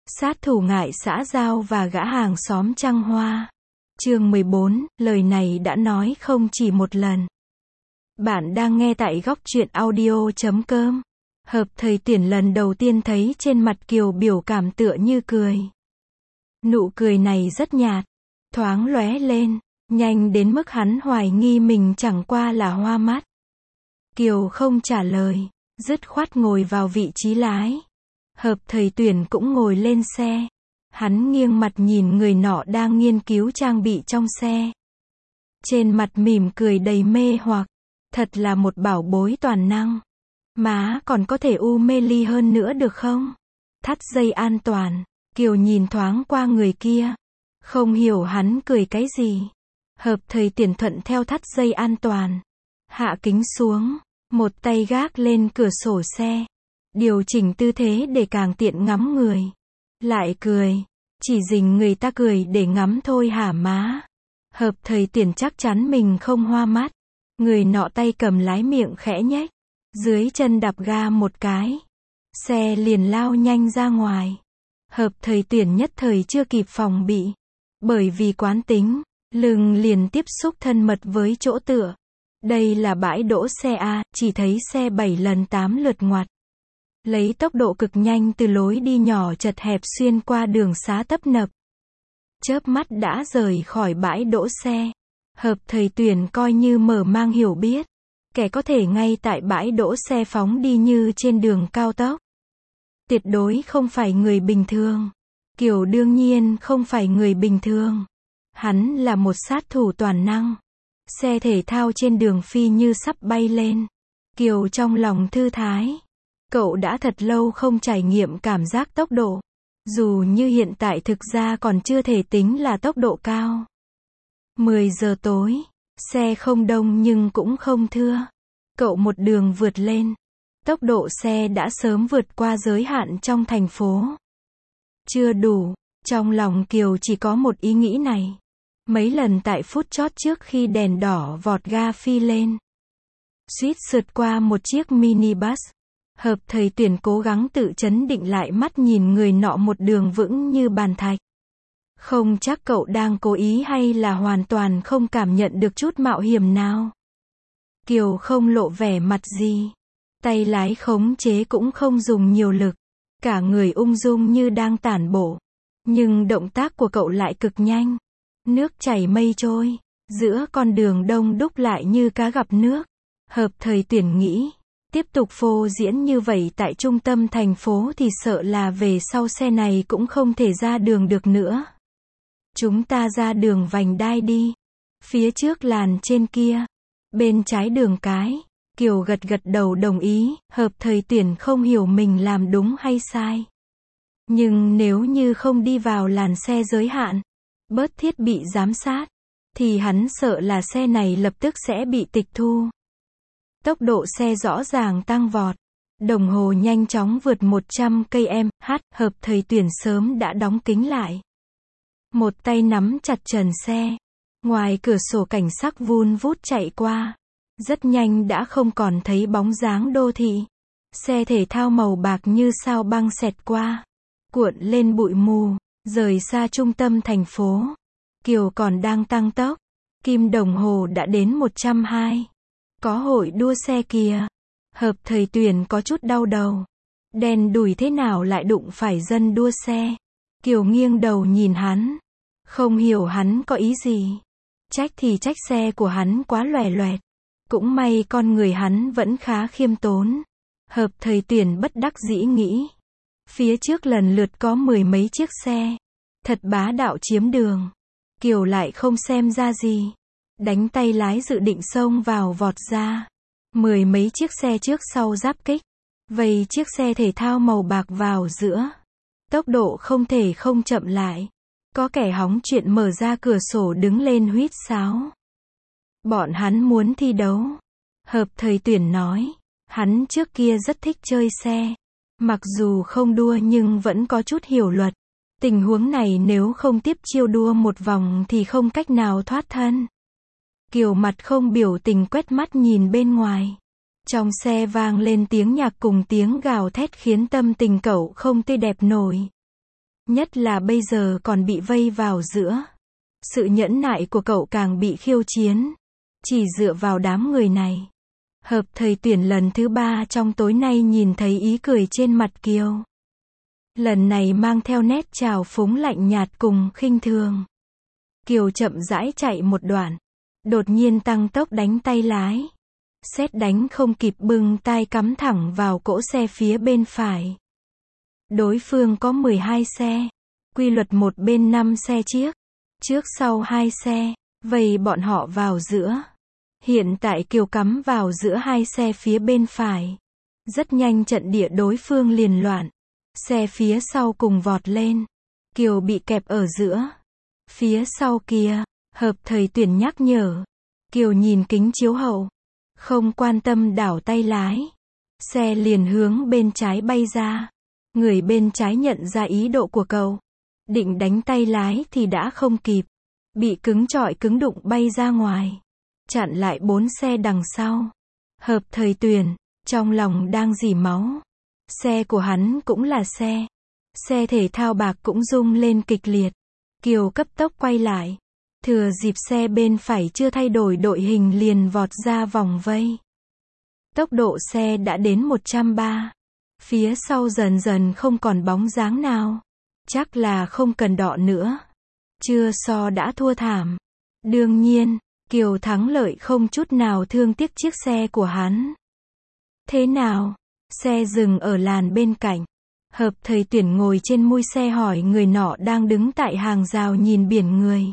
Sát thủ ngại xã giao và gã hàng xóm trăng hoa. Chương 14, lời này đã nói không chỉ một lần. Bạn đang nghe tại góc truyện audio.com. Hợp thời Tuyển lần đầu tiên thấy trên mặt Kiều biểu cảm tựa như cười. Nụ cười này rất nhạt, thoáng lóe lên, nhanh đến mức hắn hoài nghi mình chẳng qua là hoa mắt. Kiều không trả lời, dứt khoát ngồi vào vị trí lái. Hợp thời Tuyển cũng ngồi lên xe. Hắn nghiêng mặt nhìn người nọ đang nghiên cứu trang bị trong xe. Trên mặt mỉm cười đầy mê hoặc. Thật là một bảo bối toàn năng. Má còn có thể mê ly hơn nữa được không? Thắt dây an toàn. Kiều nhìn thoáng qua người kia. Không hiểu hắn cười cái gì. Hợp thời Tuyển thuận theo thắt dây an toàn. Hạ kính xuống. Một tay gác lên cửa sổ xe. Điều chỉnh tư thế để càng tiện ngắm người. Lại cười. Chỉ dình người ta cười để ngắm thôi hả má? Hợp thời Tuyển chắc chắn mình không hoa mắt. Người nọ tay cầm lái miệng khẽ nhếch. Dưới chân đạp ga một cái. Xe liền lao nhanh ra ngoài. Hợp thời Tuyển nhất thời chưa kịp phòng bị. Bởi vì quán tính, lưng liền tiếp xúc thân mật với chỗ tựa. Đây là bãi đỗ xe A, chỉ thấy xe 7 lần 8 lượt ngoặt. Lấy tốc độ cực nhanh từ lối đi nhỏ chật hẹp xuyên qua đường xá tấp nập. Chớp mắt đã rời khỏi bãi đỗ xe. Hợp thời Tuyển coi như mở mang hiểu biết. Kẻ có thể ngay tại bãi đỗ xe phóng đi như trên đường cao tốc. Tuyệt đối không phải người bình thường. Kiều đương nhiên không phải người bình thường. Hắn là một sát thủ toàn năng. Xe thể thao trên đường phi như sắp bay lên. Kiều trong lòng thư thái. Cậu đã thật lâu không trải nghiệm cảm giác tốc độ. Dù như hiện tại thực ra còn chưa thể tính là tốc độ cao. 10 giờ tối. Xe không đông nhưng cũng không thưa. Cậu một đường vượt lên. Tốc độ xe đã sớm vượt qua giới hạn trong thành phố. Chưa đủ. Trong lòng Kiều chỉ có một ý nghĩ này. Mấy lần tại phút chót trước khi đèn đỏ vọt ga phi lên. Suýt sượt qua một chiếc minibus. Hợp thời Tuyển cố gắng tự trấn định lại mắt nhìn người nọ một đường vững như bàn thạch. Không chắc cậu đang cố ý hay là hoàn toàn không cảm nhận được chút mạo hiểm nào. Kiều không lộ vẻ mặt gì. Tay lái khống chế cũng không dùng nhiều lực. Cả người ung dung như đang tản bộ. Nhưng động tác của cậu lại cực nhanh. Nước chảy mây trôi. Giữa con đường đông đúc lại như cá gặp nước. Hợp thời Tuyển nghĩ. Tiếp tục phô diễn như vậy tại trung tâm thành phố thì sợ là về sau xe này cũng không thể ra đường được nữa. Chúng ta ra đường vành đai đi. Phía trước làn trên kia. Bên trái đường cái. Kiều gật gật đầu đồng ý. Hợp thời Tuyển không hiểu mình làm đúng hay sai. Nhưng nếu như không đi vào làn xe giới hạn, bớt thiết bị giám sát, thì hắn sợ là xe này lập tức sẽ bị tịch thu. Tốc độ xe rõ ràng tăng vọt. Đồng hồ nhanh chóng vượt 100 km/h. Hợp thời Tuyển sớm đã đóng kính lại. Một tay nắm chặt trần xe. Ngoài cửa sổ cảnh sắc vun vút chạy qua. Rất nhanh đã không còn thấy bóng dáng đô thị. Xe thể thao màu bạc như sao băng xẹt qua. Cuộn lên bụi mù. Rời xa trung tâm thành phố. Kiều còn đang tăng tốc. Kim đồng hồ đã đến 120. Có hội đua xe kìa. Hợp thời Tuyển có chút đau đầu. Đen đủi thế nào lại đụng phải dân đua xe. Kiều nghiêng đầu nhìn hắn. Không hiểu hắn có ý gì. Trách thì trách xe của hắn quá loè loẹt. Cũng may con người hắn vẫn khá khiêm tốn. Hợp thời Tuyển bất đắc dĩ nghĩ. Phía trước lần lượt có 10 mấy chiếc xe. Thật bá đạo chiếm đường. Kiều lại không xem ra gì. Đánh tay lái dự định xông vào vọt ra. 10 mấy chiếc xe trước sau giáp kích. Vây chiếc xe thể thao màu bạc vào giữa. Tốc độ không thể không chậm lại. Có kẻ hóng chuyện mở ra cửa sổ đứng lên huýt sáo. Bọn hắn muốn thi đấu. Hợp thời Tuyển nói. Hắn trước kia rất thích chơi xe. Mặc dù không đua nhưng vẫn có chút hiểu luật. Tình huống này nếu không tiếp chiêu đua một vòng thì không cách nào thoát thân. Kiều mặt không biểu tình quét mắt nhìn bên ngoài. Trong xe vang lên tiếng nhạc cùng tiếng gào thét khiến tâm tình cậu không tươi đẹp nổi. Nhất là bây giờ còn bị vây vào giữa. Sự nhẫn nại của cậu càng bị khiêu chiến. Chỉ dựa vào đám người này. Hợp thời tuyển lần thứ 3 trong tối nay nhìn thấy ý cười trên mặt Kiều. Lần này mang theo nét trào phúng lạnh nhạt cùng khinh thường. Kiều chậm rãi chạy một đoạn. Đột nhiên tăng tốc đánh tay lái. Sét đánh không kịp bưng tai cắm thẳng vào cỗ xe phía bên phải. Đối phương có 12 xe. Quy luật một bên 5 xe chiếc. Trước sau 2 xe. Vây bọn họ vào giữa. Hiện tại Kiều cắm vào giữa 2 xe phía bên phải. Rất nhanh trận địa đối phương liền loạn. Xe phía sau cùng vọt lên. Kiều bị kẹp ở giữa. Phía sau kia, hợp thời tuyển nhắc nhở. Kiều nhìn kính chiếu hậu. Không quan tâm đảo tay lái. Xe liền hướng bên trái bay ra. Người bên trái nhận ra ý độ của cậu. Định đánh tay lái thì đã không kịp. Bị cứng chọi cứng đụng bay ra ngoài. Chặn lại 4 xe đằng sau. Hợp thời tuyển, trong lòng đang rỉ máu. Xe của hắn cũng là xe. Xe thể thao bạc cũng rung lên kịch liệt. Kiều cấp tốc quay lại. Thừa dịp xe bên phải chưa thay đổi đội hình liền vọt ra vòng vây. Tốc độ xe đã đến 130. Phía sau dần dần không còn bóng dáng nào. Chắc là không cần đọ nữa. Chưa so đã thua thảm. Đương nhiên, Kiều thắng lợi không chút nào thương tiếc chiếc xe của hắn. Thế nào? Xe dừng ở làn bên cạnh. Hợp thời tuyển ngồi trên mui xe hỏi người nọ đang đứng tại hàng rào nhìn biển người.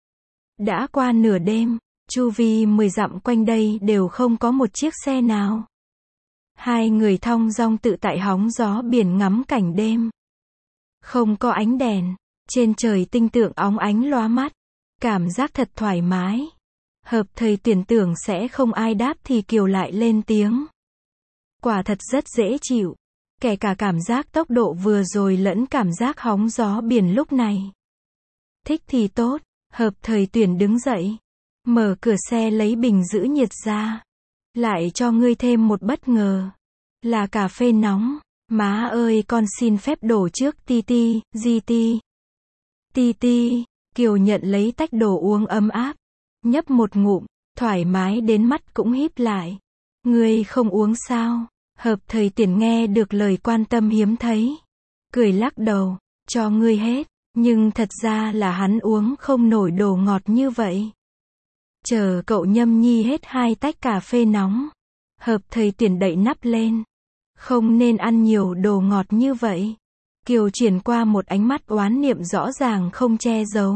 Đã qua nửa đêm, chu vi 10 dặm quanh đây đều không có một chiếc xe nào. Hai người thong dong tự tại hóng gió biển ngắm cảnh đêm. Không có ánh đèn, trên trời tinh tượng óng ánh lóa mắt. Cảm giác thật thoải mái. Hợp thời tuyển tưởng sẽ không ai đáp thì Kiều lại lên tiếng. Quả thật rất dễ chịu. Kể cả cảm giác tốc độ vừa rồi lẫn cảm giác hóng gió biển lúc này. Thích thì tốt. Hợp thời tuyển đứng dậy. Mở cửa xe lấy bình giữ nhiệt ra. Lại cho ngươi thêm một bất ngờ. Là cà phê nóng. Má ơi con xin phép đổ trước Titi, GT. Titi. Kiều nhận lấy tách đồ uống ấm áp. Nhấp một ngụm. Thoải mái đến mắt cũng híp lại. Ngươi không uống sao? Hợp thời tuyển nghe được lời quan tâm hiếm thấy. Cười lắc đầu. Cho ngươi hết. Nhưng thật ra là hắn uống không nổi đồ ngọt như vậy. Chờ cậu nhâm nhi hết 2 tách cà phê nóng. Hợp thời tuyển đậy nắp lên. Không nên ăn nhiều đồ ngọt như vậy. Kiều chuyển qua một ánh mắt oán niệm rõ ràng không che giấu.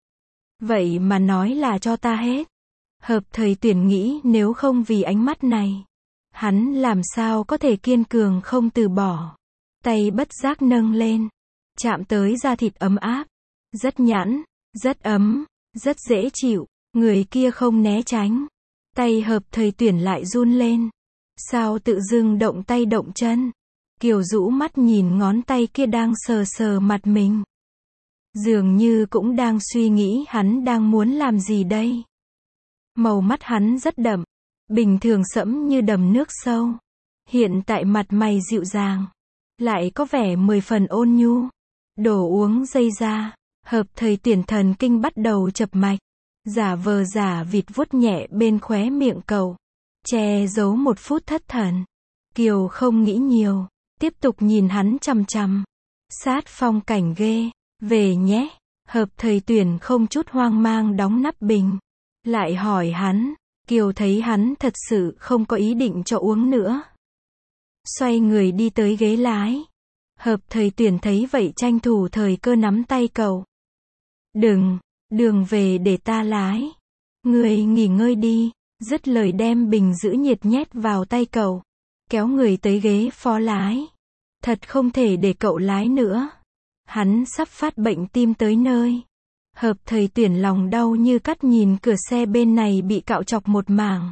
Vậy mà nói là cho ta hết. Hợp thời tuyển nghĩ nếu không vì ánh mắt này. Hắn làm sao có thể kiên cường không từ bỏ. Tay bất giác nâng lên. Chạm tới da thịt ấm áp. Rất nhẵn, rất ấm, rất dễ chịu. Người kia không né tránh. Tay hợp thời tuyển lại run lên. Sao tự dưng động tay động chân. Kiều rũ mắt nhìn ngón tay kia đang sờ sờ mặt mình. Dường như cũng đang suy nghĩ hắn đang muốn làm gì đây. Màu mắt hắn rất đậm. Bình thường sẫm như đầm nước sâu. Hiện tại mặt mày dịu dàng. Lại có vẻ 10 phần ôn nhu. Đổ uống dây ra. Hợp thời tuyển thần kinh bắt đầu chập mạch. Giả vờ giả vịt vuốt nhẹ bên khóe miệng cậu. Che giấu một phút thất thần. Kiều không nghĩ nhiều. Tiếp tục nhìn hắn chằm chằm. Sát phong cảnh ghê. Về nhé. Hợp thời tuyển không chút hoang mang đóng nắp bình. Lại hỏi hắn. Kiều thấy hắn thật sự không có ý định cho uống nữa. Xoay người đi tới ghế lái. Hợp thời tuyển thấy vậy tranh thủ thời cơ nắm tay cậu. Đừng, đường về để ta lái. Người nghỉ ngơi đi. Dứt lời đem bình giữ nhiệt nhét vào tay cậu. Kéo người tới ghế phó lái. Thật không thể để cậu lái nữa. Hắn sắp phát bệnh tim tới nơi. Hợp thời tuyển lòng đau như cắt nhìn cửa xe bên này bị cạo chọc một mảng.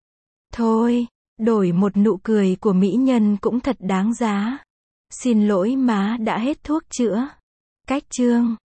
Thôi, đổi một nụ cười của mỹ nhân cũng thật đáng giá. Xin lỗi má đã hết thuốc chữa. Cách chương